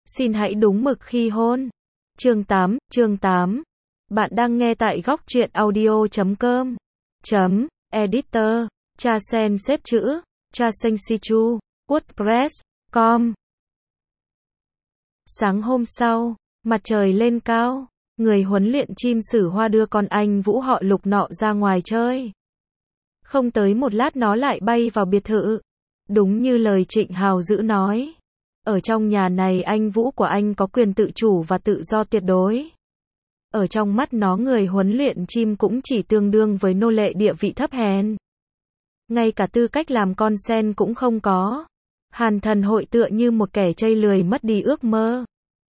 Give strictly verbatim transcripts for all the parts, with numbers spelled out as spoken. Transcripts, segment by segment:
Xin hãy đúng mực khi hôn. Chương tám, chương tám. Bạn đang nghe tại góc truyện audio chấm com. Chấm, editor, cha sen xếp chữ, cha xanh si chu, wordpress, com. Sáng hôm sau, mặt trời lên cao, người huấn luyện chim sử hoa đưa con anh Vũ họ Lục nọ ra ngoài chơi. Không tới một lát nó lại bay vào biệt thự. Đúng như lời Trịnh Hào Dữ nói. Ở trong nhà này anh Vũ của anh có quyền tự chủ và tự do tuyệt đối. Ở trong mắt nó người huấn luyện chim cũng chỉ tương đương với nô lệ địa vị thấp hèn. Ngay cả tư cách làm con sen cũng không có. Hàn Thần Hội tựa như một kẻ trây lười mất đi ước mơ.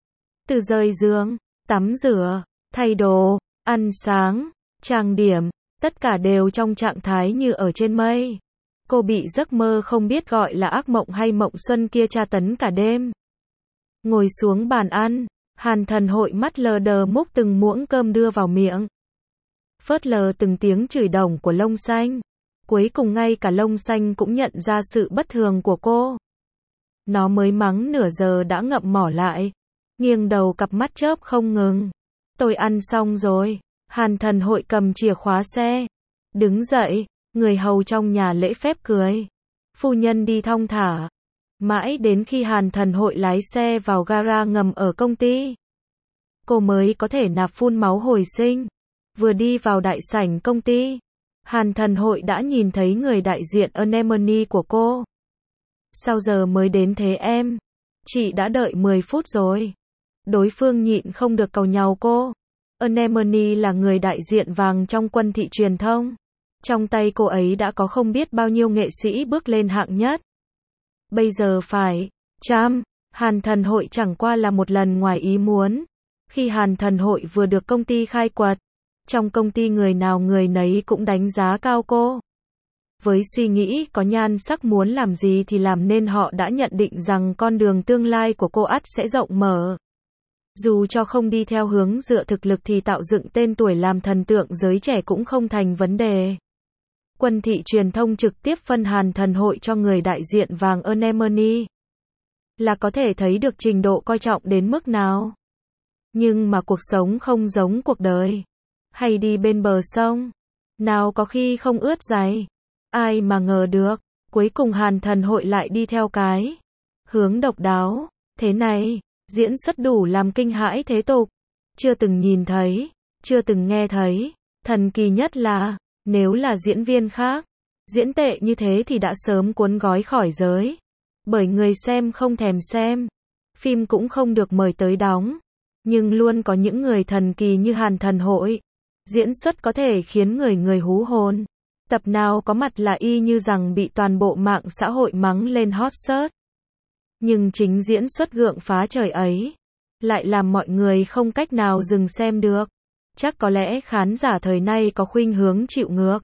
Từ rời giường, tắm rửa, thay đồ, ăn sáng, trang điểm, tất cả đều trong trạng thái như ở trên mây. Cô bị giấc mơ không biết gọi là ác mộng hay mộng xuân kia tra tấn cả đêm. Ngồi xuống bàn ăn, Hàn Thần Hội mắt lờ đờ múc từng muỗng cơm đưa vào miệng. Phớt lờ từng tiếng chửi đồng của Lông Xanh. Cuối cùng ngay cả Lông Xanh cũng nhận ra sự bất thường của cô. Nó mới mắng nửa giờ đã ngậm mỏ lại. Nghiêng đầu cặp mắt chớp không ngừng. Tôi ăn xong rồi. Hàn Thần Hội cầm chìa khóa xe. Đứng dậy, người hầu trong nhà lễ phép cười. Phu nhân đi thong thả. Mãi đến khi Hàn Thần Hội lái xe vào gara ngầm ở công ty, cô mới có thể nạp phun máu hồi sinh. Vừa đi vào đại sảnh công ty, Hàn Thần Hội đã nhìn thấy người đại diện Anemone của cô. Sao giờ mới đến thế em? Chị đã đợi mười phút rồi. Đối phương nhịn không được càu nhàu cô. Anemone là người đại diện vàng trong quân thị truyền thông. Trong tay cô ấy đã có không biết bao nhiêu nghệ sĩ bước lên hạng nhất. Bây giờ phải chăm. Hàn Thần Hội chẳng qua là một lần ngoài ý muốn. Khi Hàn Thần Hội vừa được công ty khai quật, trong công ty người nào người nấy cũng đánh giá cao cô. Với suy nghĩ có nhan sắc muốn làm gì thì làm nên họ đã nhận định rằng con đường tương lai của cô ắt sẽ rộng mở. Dù cho không đi theo hướng dựa thực lực thì tạo dựng tên tuổi làm thần tượng giới trẻ cũng không thành vấn đề. Quân thị truyền thông trực tiếp phân Hàn Thần Hội cho người đại diện vàng Anemone. Là có thể thấy được trình độ coi trọng đến mức nào. Nhưng mà cuộc sống không giống cuộc đời. Hay đi bên bờ sông. Nào có khi không ướt giày. Ai mà ngờ được. Cuối cùng Hàn Thần Hội lại đi theo cái hướng độc đáo. Thế này, diễn xuất đủ làm kinh hãi thế tục. Chưa từng nhìn thấy. Chưa từng nghe thấy. Thần kỳ nhất là, nếu là diễn viên khác, diễn tệ như thế thì đã sớm cuốn gói khỏi giới. Bởi người xem không thèm xem. Phim cũng không được mời tới đóng. Nhưng luôn có những người thần kỳ như Hàn Thần Hội. Diễn xuất có thể khiến người người hú hồn. Tập nào có mặt là y như rằng bị toàn bộ mạng xã hội mắng lên hot search. Nhưng chính diễn xuất gượng phá trời ấy lại làm mọi người không cách nào dừng xem được. Chắc có lẽ khán giả thời nay có khuynh hướng chịu ngược.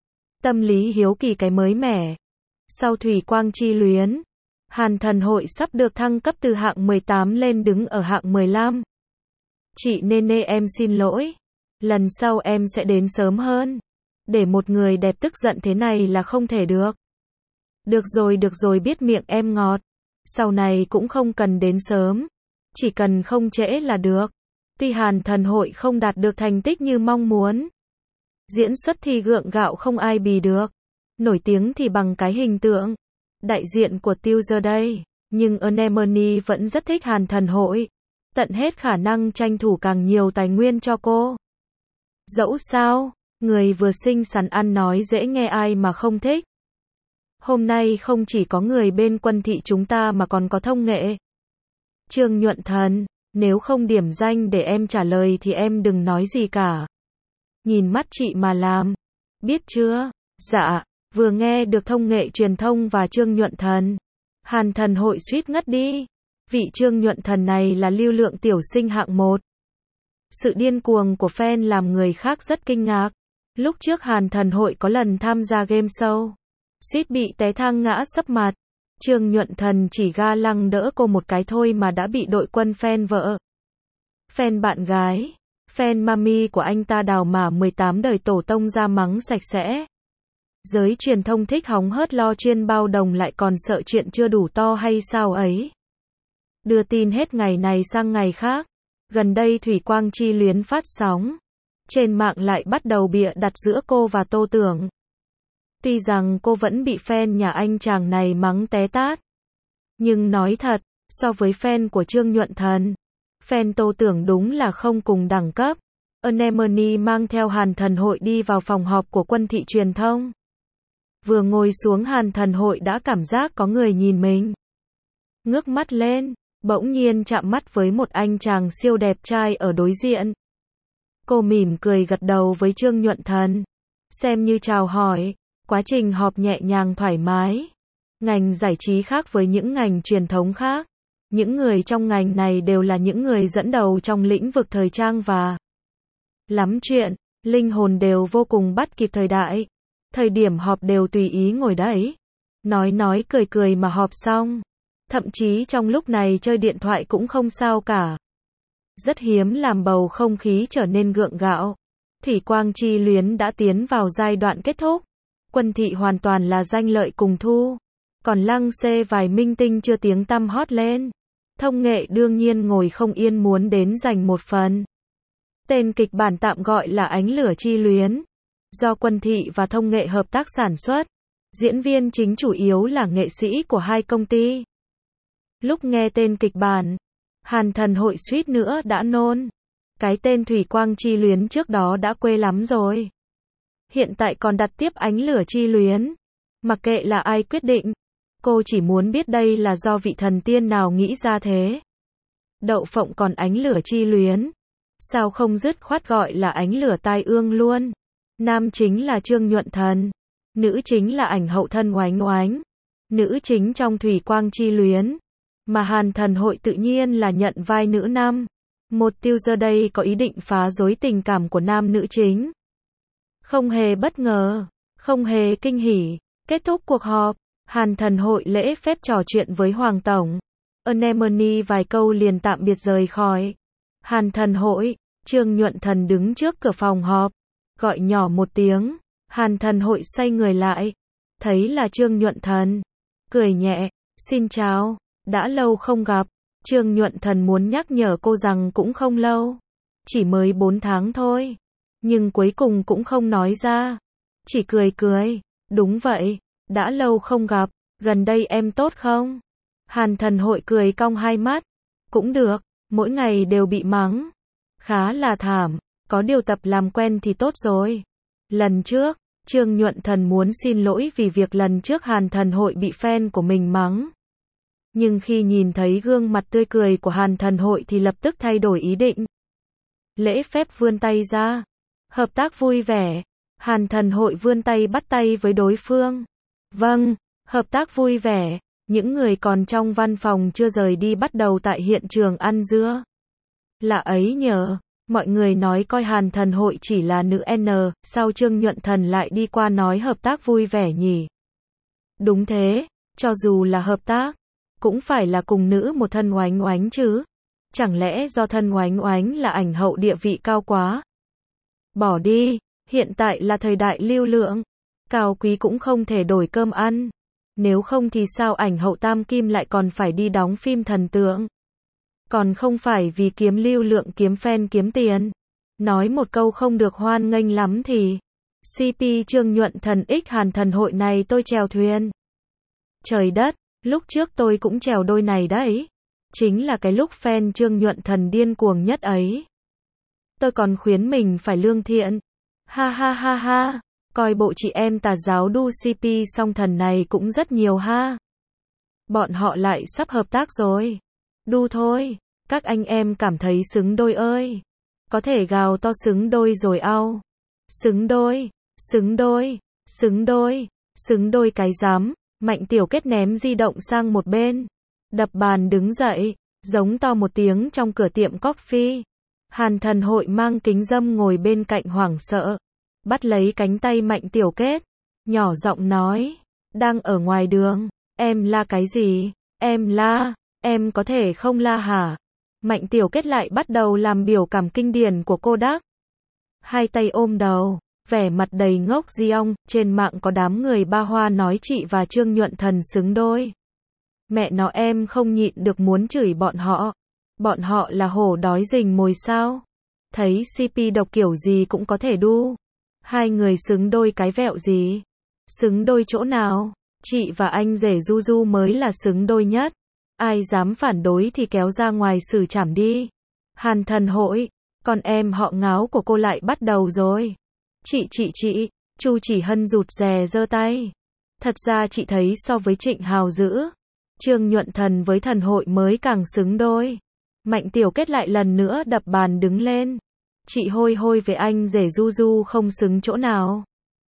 Tâm lý hiếu kỳ cái mới mẻ. Sau Thủy Quang Chi Luyến, Hàn Thần Hội sắp được thăng cấp từ hạng mười tám lên đứng ở hạng mười lăm. Chị Nene em xin lỗi. Lần sau em sẽ đến sớm hơn. Để một người đẹp tức giận thế này là không thể được. Được rồi được rồi biết miệng em ngọt. Sau này cũng không cần đến sớm. Chỉ cần không trễ là được. Tuy Hàn Thần Hội không đạt được thành tích như mong muốn. Diễn xuất thì gượng gạo không ai bì được. Nổi tiếng thì bằng cái hình tượng đại diện của Tiêu giờ đây. Nhưng Anemone vẫn rất thích Hàn Thần Hội. Tận hết khả năng tranh thủ càng nhiều tài nguyên cho cô. Dẫu sao, người vừa xinh xắn ăn nói dễ nghe ai mà không thích. Hôm nay không chỉ có người bên quân thị chúng ta mà còn có thông nghệ. Trương Nhuận Thần, nếu không điểm danh để em trả lời thì em đừng nói gì cả. Nhìn mắt chị mà làm. Biết chưa? Dạ, vừa nghe được thông nghệ truyền thông và Trương Nhuận Thần. Hàn Thần Hội suýt ngất đi. Vị Trương Nhuận Thần này là lưu lượng tiểu sinh hạng một. Sự điên cuồng của fan làm người khác rất kinh ngạc. Lúc trước Hàn Thần Hội có lần tham gia game show. Suýt bị té thang ngã sấp mặt. Trương Nhuận Thần chỉ ga lăng đỡ cô một cái thôi mà đã bị đội quân fan vợ, fan bạn gái, fan mami của anh ta đào mả mười tám đời tổ tông ra mắng sạch sẽ. Giới truyền thông thích hóng hớt lo chuyên bao đồng lại còn sợ chuyện chưa đủ to hay sao ấy. đưa tin hết ngày này sang ngày khác. Gần đây Thủy Quang Chi Luyến phát sóng. Trên mạng lại bắt đầu bịa đặt giữa cô và Tô Tưởng. Tuy rằng cô vẫn bị fan nhà anh chàng này mắng té tát. Nhưng nói thật, so với fan của Trương Nhuận Thần, fan Tô Tưởng đúng là không cùng đẳng cấp. Anemone mang theo Hàn Thần Hội đi vào phòng họp của Quân Thị Truyền thông. Vừa ngồi xuống Hàn Thần Hội đã cảm giác có người nhìn mình. Ngước mắt lên, bỗng nhiên chạm mắt với một anh chàng siêu đẹp trai ở đối diện. Cô mỉm cười gật đầu với Trương Nhuận Thần, xem như chào hỏi. Quá trình họp nhẹ nhàng thoải mái. Ngành giải trí khác với những ngành truyền thống khác. Những người trong ngành này đều là những người dẫn đầu trong lĩnh vực thời trang và lắm chuyện, linh hồn đều vô cùng bắt kịp thời đại. Thời điểm họp đều tùy ý ngồi đấy, nói nói cười cười mà họp xong. Thậm chí trong lúc này chơi điện thoại cũng không sao cả. Rất hiếm làm bầu không khí trở nên gượng gạo. Thủy Quang Chi Luyến đã tiến vào giai đoạn kết thúc. Quân Thị hoàn toàn là danh lợi cùng thu. Còn lăng xê vài minh tinh chưa tiếng tăm hót lên. Thông nghệ đương nhiên ngồi không yên muốn đến giành một phần. Tên kịch bản tạm gọi là Ánh Lửa Chi Luyến. Do Quân Thị và Thông nghệ hợp tác sản xuất. Diễn viên chính chủ yếu là nghệ sĩ của hai công ty. Lúc nghe tên kịch bản, Hàn Thần Hội suýt nữa đã nôn. Cái tên Thủy Quang Chi Luyến trước đó đã quê lắm rồi. Hiện tại còn đặt tiếp Ánh Lửa Chi Luyến. Mặc kệ là ai quyết định, cô chỉ muốn biết đây là do vị thần tiên nào nghĩ ra thế. Đậu phộng còn Ánh Lửa Chi Luyến. Sao không dứt khoát gọi là Ánh Lửa Tai Ương luôn. Nam chính là Trương Nhuận Thần. Nữ chính là ảnh hậu thân Oánh Oánh. Nữ chính trong Thủy Quang Chi Luyến. Mà Hàn Thần Hội tự nhiên là nhận vai nữ nam. Một tiêu giờ đây có ý định phá rối tình cảm của nam nữ chính. Không hề bất ngờ, không hề kinh hỉ. Kết thúc cuộc họp, Hàn Thần Hội lễ phép trò chuyện với Hoàng Tổng. Anemone vài câu liền tạm biệt rời khỏi. Hàn Thần Hội, Trương Nhuận Thần đứng trước cửa phòng họp. Gọi nhỏ một tiếng, Hàn Thần Hội xoay người lại. Thấy là Trương Nhuận Thần. Cười nhẹ, xin chào, đã lâu không gặp. Trương Nhuận Thần muốn nhắc nhở cô rằng cũng không lâu. Chỉ mới bốn tháng thôi. Nhưng cuối cùng cũng không nói ra. Chỉ cười cười. Đúng vậy, đã lâu không gặp. Gần đây em tốt không? Hàn Thần Hội cười cong hai mắt. Cũng được, mỗi ngày đều bị mắng. Khá là thảm, có điều tập làm quen thì tốt rồi. Lần trước, Trương Nhuận Thần muốn xin lỗi vì việc lần trước Hàn Thần Hội bị fan của mình mắng. Nhưng khi nhìn thấy gương mặt tươi cười của Hàn Thần Hội thì lập tức thay đổi ý định. Lễ phép vươn tay ra. Hợp tác vui vẻ. Hàn Thần Hội vươn tay bắt tay với đối phương. Vâng, hợp tác vui vẻ. Những người còn trong văn phòng chưa rời đi bắt đầu tại hiện trường ăn dưa. Lạ ấy nhờ, mọi người nói coi Hàn Thần Hội chỉ là nữ N, sao Trương Nhuận Thần lại đi qua nói hợp tác vui vẻ nhỉ? Đúng thế, cho dù là hợp tác, cũng phải là cùng nữ một thân Oánh Oánh chứ. Chẳng lẽ do thân Oánh Oánh là ảnh hậu địa vị cao quá? Bỏ đi, hiện tại là thời đại lưu lượng. Cao quý cũng không thể đổi cơm ăn. Nếu không thì sao ảnh hậu Tam Kim lại còn phải đi đóng phim thần tượng? Còn không phải vì kiếm lưu lượng kiếm fan kiếm tiền. Nói một câu không được hoan nghênh lắm thì xê pê Trương Nhuận Thần x Hàn Thần Hội này tôi chèo thuyền. Trời đất, lúc trước tôi cũng chèo đôi này đấy. Chính là cái lúc fan Trương Nhuận Thần điên cuồng nhất ấy. Tôi còn khuyến mình phải lương thiện. Ha ha ha ha, coi bộ chị em tà giáo đu xê pê song thần này cũng rất nhiều ha. Bọn họ lại sắp hợp tác rồi. Đu thôi, các anh em cảm thấy xứng đôi ơi. Có thể gào to xứng đôi rồi ao. Xứng đôi, xứng đôi, xứng đôi, xứng đôi cái rắm. Mạnh Tiểu Kết ném di động sang một bên. Đập bàn đứng dậy, giống to một tiếng trong cửa tiệm coffee. Hàn Thần Hội mang kính râm ngồi bên cạnh hoảng sợ. Bắt lấy cánh tay Mạnh Tiểu Kết. Nhỏ giọng nói. Đang ở ngoài đường. Em la cái gì? Em la. Em có thể không la hả? Mạnh Tiểu Kết lại bắt đầu làm biểu cảm kinh điển của cô Đắc. Hai tay ôm đầu, vẻ mặt đầy ngốc di ong, trên mạng có đám người ba hoa nói chị và Trương Nhuận Thần xứng đôi. Mẹ nó em không nhịn được muốn chửi bọn họ. Bọn họ là hổ đói rình mồi sao? Thấy xê pê độc kiểu gì cũng có thể đu. Hai người xứng đôi cái vẹo gì? Xứng đôi chỗ nào? Chị và anh rể Du Du mới là xứng đôi nhất. Ai dám phản đối thì kéo ra ngoài xử trảm đi. Hàn Thần Hội, con em họ Ngáo của cô lại bắt đầu rồi. Chị chị chị, Chu Chỉ Hân rụt rè giơ tay. Thật ra chị thấy so với Trịnh Hào Dữ, Trương Nhuận Thần với Thần Hội mới càng xứng đôi. Mạnh Tiểu Kết lại lần nữa đập bàn đứng lên. Chị hôi hôi với anh rể Du Du không xứng chỗ nào.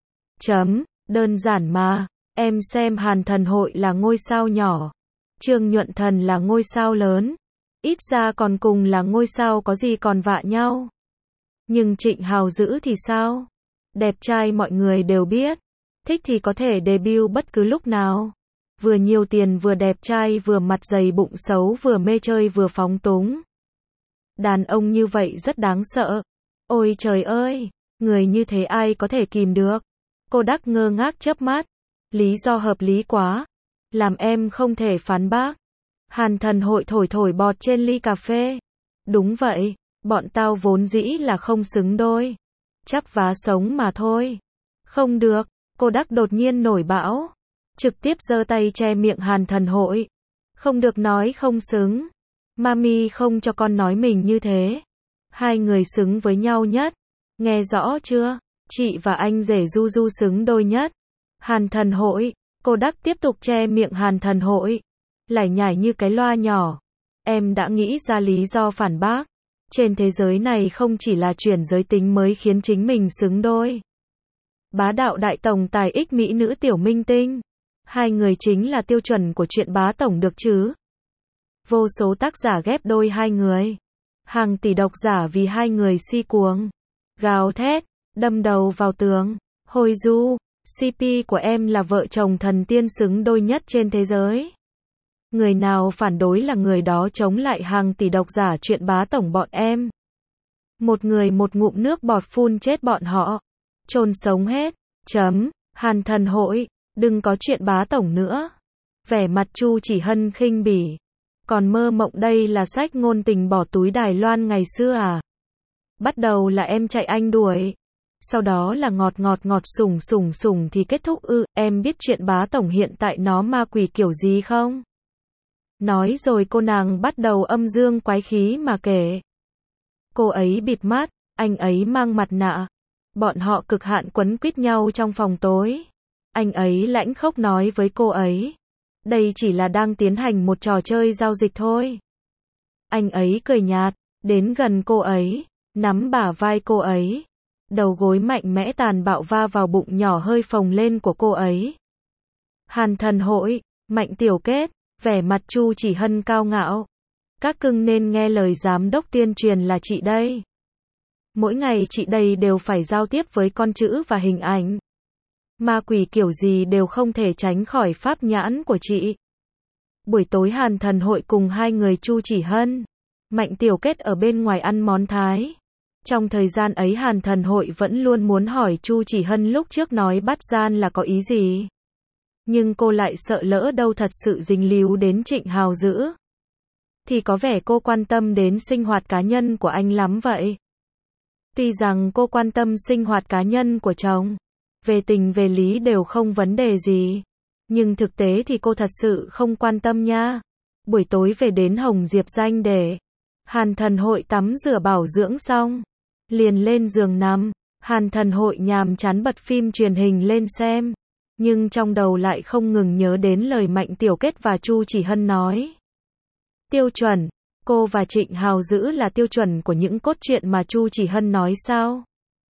Chấm, đơn giản mà, em xem Hàn Thần Hội là ngôi sao nhỏ, Trương Nhuận Thần là ngôi sao lớn. Ít ra còn cùng là ngôi sao có gì còn vạ nhau. Nhưng Trịnh Hào Dữ thì sao? Đẹp trai mọi người đều biết. Thích thì có thể debut bất cứ lúc nào. Vừa nhiều tiền vừa đẹp trai vừa mặt dày bụng xấu vừa mê chơi vừa phóng túng. Đàn ông như vậy rất đáng sợ. Ôi trời ơi, người như thế ai có thể kìm được. Cô Đắc ngơ ngác chớp mắt. Lý do hợp lý quá. Làm em không thể phán bác. Hàn Thần Hội thổi thổi bọt trên ly cà phê. Đúng vậy, bọn tao vốn dĩ là không xứng đôi. Chắp vá sống mà thôi. Không được, cô Đắc đột nhiên nổi bão. Trực tiếp giơ tay che miệng Hàn Thần Hội. Không được nói không xứng. Mami không cho con nói mình như thế. Hai người xứng với nhau nhất. Nghe rõ chưa? Chị và anh rể Du Du xứng đôi nhất. Hàn Thần Hội, cô Đắc tiếp tục che miệng Hàn Thần Hội. Lải nhải như cái loa nhỏ. Em đã nghĩ ra lý do phản bác. Trên thế giới này không chỉ là chuyển giới tính mới khiến chính mình xứng đôi. Bá đạo đại tổng tài ích mỹ nữ tiểu minh tinh. Hai người chính là tiêu chuẩn của chuyện bá tổng được chứ. Vô số tác giả ghép đôi hai người. Hàng tỷ độc giả vì hai người si cuồng. Gào thét, đâm đầu vào tường. Hồi Du, xê pê của em là vợ chồng thần tiên xứng đôi nhất trên thế giới. Người nào phản đối là người đó chống lại hàng tỷ độc giả chuyện bá tổng bọn em. Một người một ngụm nước bọt phun chết bọn họ. Chôn sống hết. Chấm. Hàn Thần Hội, đừng có chuyện bá tổng nữa. Vẻ mặt Chu Chỉ Hân khinh bỉ. Còn mơ mộng đây là sách ngôn tình bỏ túi Đài Loan ngày xưa à? Bắt đầu là em chạy anh đuổi. Sau đó là ngọt ngọt ngọt sủng sủng sủng thì kết thúc ư? Em biết chuyện bá tổng hiện tại nó ma quỷ kiểu gì không? Nói rồi cô nàng bắt đầu âm dương quái khí mà kể. Cô ấy bịt mắt, anh ấy mang mặt nạ. Bọn họ cực hạn quấn quýt nhau trong phòng tối. Anh ấy lãnh khốc nói với cô ấy. Đây chỉ là đang tiến hành một trò chơi giao dịch thôi. Anh ấy cười nhạt, đến gần cô ấy, nắm bả vai cô ấy. Đầu gối mạnh mẽ tàn bạo va vào bụng nhỏ hơi phồng lên của cô ấy. Hàn Thần Hội, Mạnh Tiểu Kết, vẻ mặt Chu Chỉ Hân cao ngạo. Các cưng nên nghe lời giám đốc tuyên truyền là chị đây. Mỗi ngày chị đây đều phải giao tiếp với con chữ và hình ảnh. Ma quỷ kiểu gì đều không thể tránh khỏi pháp nhãn của chị. Buổi tối Hàn Thần Hội cùng hai người Chu Chỉ Hân, Mạnh Tiểu Kết ở bên ngoài ăn món Thái. Trong thời gian ấy Hàn Thần Hội vẫn luôn muốn hỏi Chu Chỉ Hân lúc trước nói bắt gian là có ý gì. Nhưng cô lại sợ lỡ đâu thật sự dính líu đến Trịnh Hào Dữ. Thì có vẻ cô quan tâm đến sinh hoạt cá nhân của anh lắm vậy. Tuy rằng cô quan tâm sinh hoạt cá nhân của chồng, về tình về lý đều không vấn đề gì. Nhưng thực tế thì cô thật sự không quan tâm nha. Buổi tối về đến Hồng Diệp Danh để Hàn Thần Hội tắm rửa bảo dưỡng xong, liền lên giường nằm. Hàn Thần Hội nhàm chán bật phim truyền hình lên xem. Nhưng trong đầu lại không ngừng nhớ đến lời Mạnh Tiểu Kết và Chu Chỉ Hân nói. Tiêu chuẩn, cô và Trịnh Hào Dữ là tiêu chuẩn của những cốt truyện mà Chu Chỉ Hân nói sao?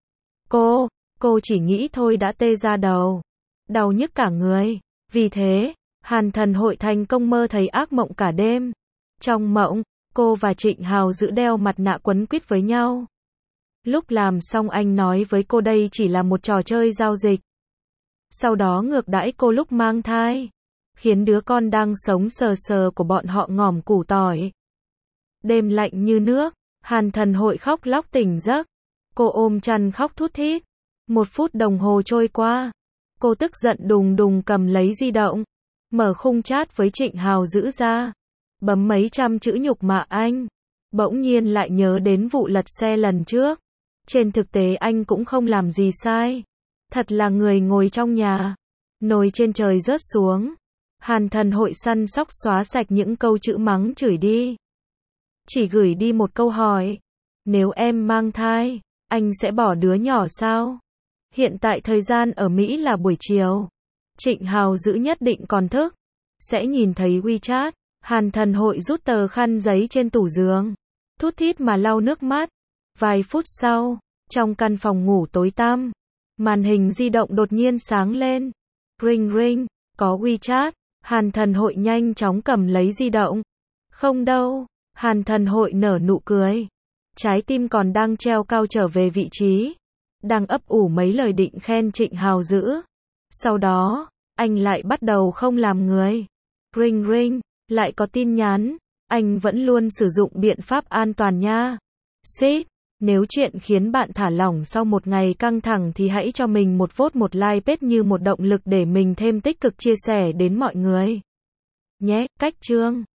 Cô, cô chỉ nghĩ thôi đã tê ra đầu. Đau nhức cả người. Vì thế, Hàn Thần Hội thành công mơ thấy ác mộng cả đêm. Trong mộng, cô và Trịnh Hào Dữ đeo mặt nạ quấn quýt với nhau. Lúc làm xong anh nói với cô đây chỉ là một trò chơi giao dịch. Sau đó ngược đãi cô lúc mang thai, khiến đứa con đang sống sờ sờ của bọn họ ngỏm củ tỏi. Đêm lạnh như nước, Hàn Thần Hội khóc lóc tỉnh giấc. Cô ôm chăn khóc thút thít. Một phút đồng hồ trôi qua, cô tức giận đùng đùng cầm lấy di động. Mở khung chat với Trịnh Hào Dữ ra. Bấm mấy trăm chữ nhục mạ anh. Bỗng nhiên lại nhớ đến vụ lật xe lần trước. Trên thực tế anh cũng không làm gì sai. Thật là người ngồi trong nhà. Nồi trên trời rớt xuống. Hàn Thần Hội săn sóc xóa sạch những câu chữ mắng chửi đi. Chỉ gửi đi một câu hỏi. Nếu em mang thai, anh sẽ bỏ đứa nhỏ sao? Hiện tại thời gian ở Mỹ là buổi chiều. Trịnh Hào Dữ nhất định còn thức. Sẽ nhìn thấy WeChat. Hàn Thần Hội rút tờ khăn giấy trên tủ giường. Thút thít mà lau nước mắt. Vài phút sau, trong căn phòng ngủ tối tăm, màn hình di động đột nhiên sáng lên. Ring ring, có WeChat. Hàn Thần Hội nhanh chóng cầm lấy di động. Không đâu. Hàn Thần Hội nở nụ cười. Trái tim còn đang treo cao trở về vị trí. Đang ấp ủ mấy lời định khen Trịnh Hào Dữ. Sau đó, anh lại bắt đầu không làm người. Ring ring, lại có tin nhắn. Anh vẫn luôn sử dụng biện pháp an toàn nha. Xít, nếu chuyện khiến bạn thả lỏng sau một ngày căng thẳng thì hãy cho mình một vote một like page như một động lực để mình thêm tích cực chia sẻ đến mọi người. Nhé, cách chương.